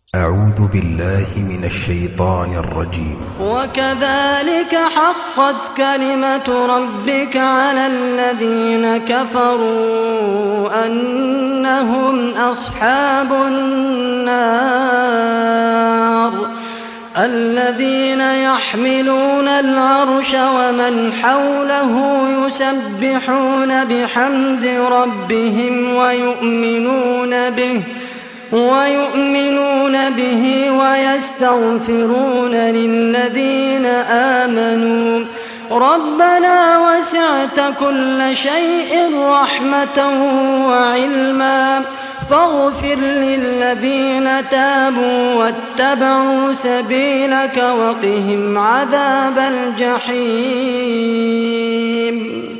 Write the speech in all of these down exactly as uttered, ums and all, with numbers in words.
أعوذ بالله من الشيطان الرجيم. وكذلك حقت كلمة ربك على الذين كفروا أنهم أصحاب النار الذين يحملون العرش ومن حوله يسبحون بحمد ربهم ويؤمنون به ويؤمنون به ويستغفرون للذين آمنوا ربنا وسعت كل شيء رحمة وعلما فاغفر للذين تابوا واتبعوا سبيلك وقهم عذاب الجحيم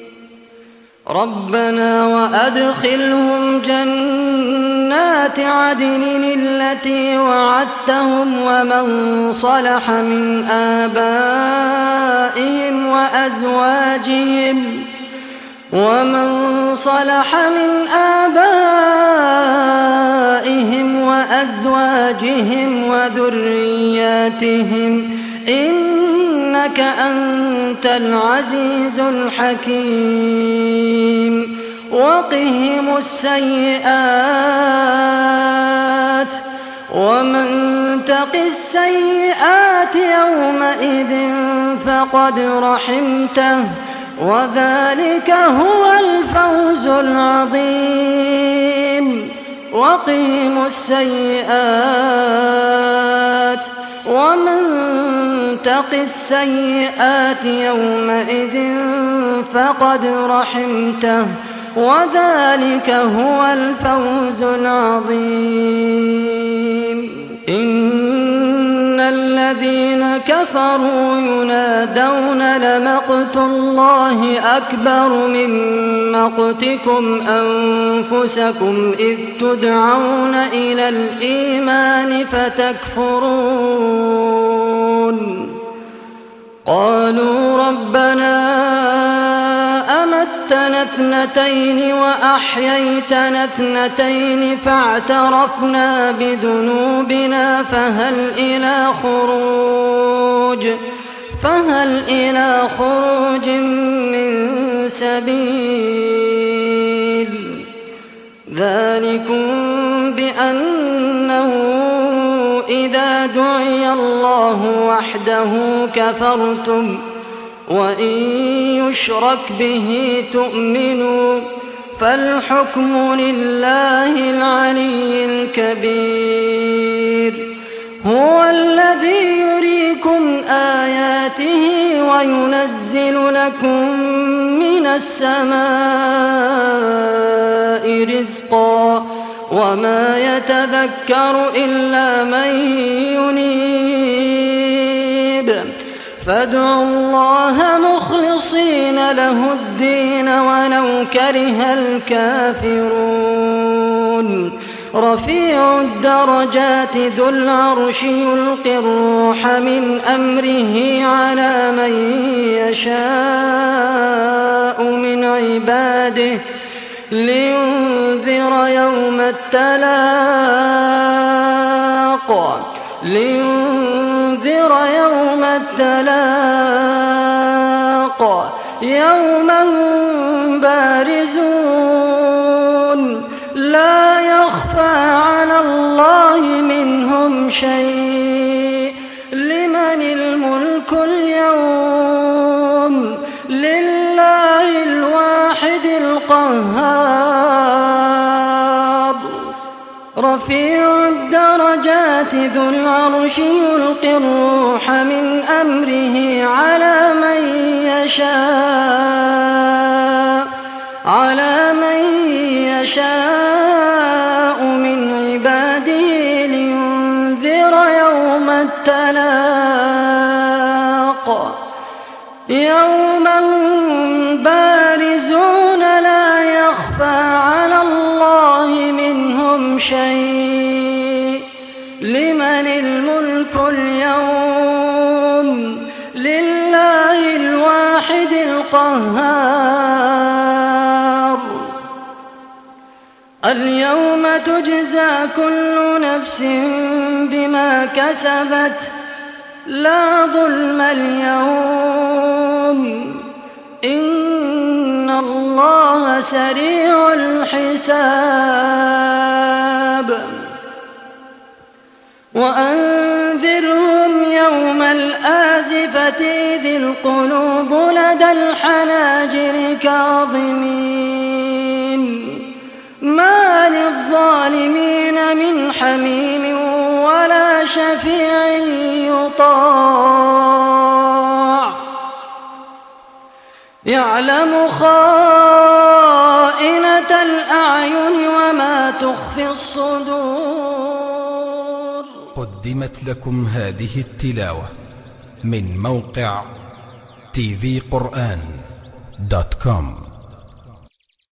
ربنا وأدخلهم جنات عدن التي وعدتهم ومن صلح من آبائهم وأزواجهم ومن صلح من آبائهم وأزواجهم وذرياتهم إنك أنت العزيز الحكيم وقهم السيئات ومن تق السيئات يومئذ فقد رحمته وذلك هو الفوز العظيم وقهم السيئات ومن تق السيئات يومئذ فقد رحمته وذلك هو الفوز العظيم إن الذين كفروا ينادون لمقت الله أكبر من مقتكم أنفسكم إذ تدعون إلى الإيمان فتكفرون قالوا ربنا أمتنا اثنتين وأحييتنا اثنتين فاعترفنا بذنوبنا فهل إلى خروج فهل إلى خروج من سبيل ذلكم بأنه إذا دعي الله وحده كفرتم وإن يشرك به تؤمنوا فالحكم لله العلي الكبير هو الذي يريكم آياته وينزل لكم من السماء رزقا وما يتذكر إلا من ينيب فادعوا الله مخلصين له الدين ولو كره الكافرون رفيع الدرجات ذو العرش يلقي الروح من أمره على من يشاء من عباده لينذر يوم التلاق لينذر يوم التلاق يوم هم بارزون لا يخفى على الله منهم شيء لمن الملك اليوم لله الواحد القهار رفيع الدرجات ذو العرش يلقي الروح من أمره على من يشاء على من يشاء من عباده لينذر يوم التلاق يوم هم بارزون لا يخفى على الله منهم شيء لمن الملك اليوم لله الواحد القهار اليوم تجزى كل نفس بما كسبت لا ظلم اليوم إن الله سريع الحساب وأنذرهم يوم الآزفة إذ القلوب لدى الحناجر كاظمين ما للظالمين من حميم ولا شفيع يطاع يعلم خائنة الأعين وما تخفي الصدور. قدمت لكم هذه التلاوة من موقع تي في قرآن دوت كوم.